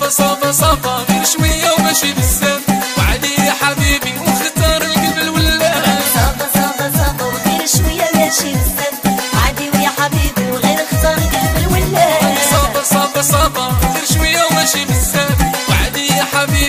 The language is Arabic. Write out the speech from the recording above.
صافا صافا غير شوية وماشي بزاف، وعلي يا حبيبي واختار القلب الولاد. صافا صافا صافا وغير شوية ماشي بزاف، عادي ويا حبيبي وغير اختار القلب الولاد. صافا صافا صافا غير شوية وماشي بزاف، وعلي يا حبيبي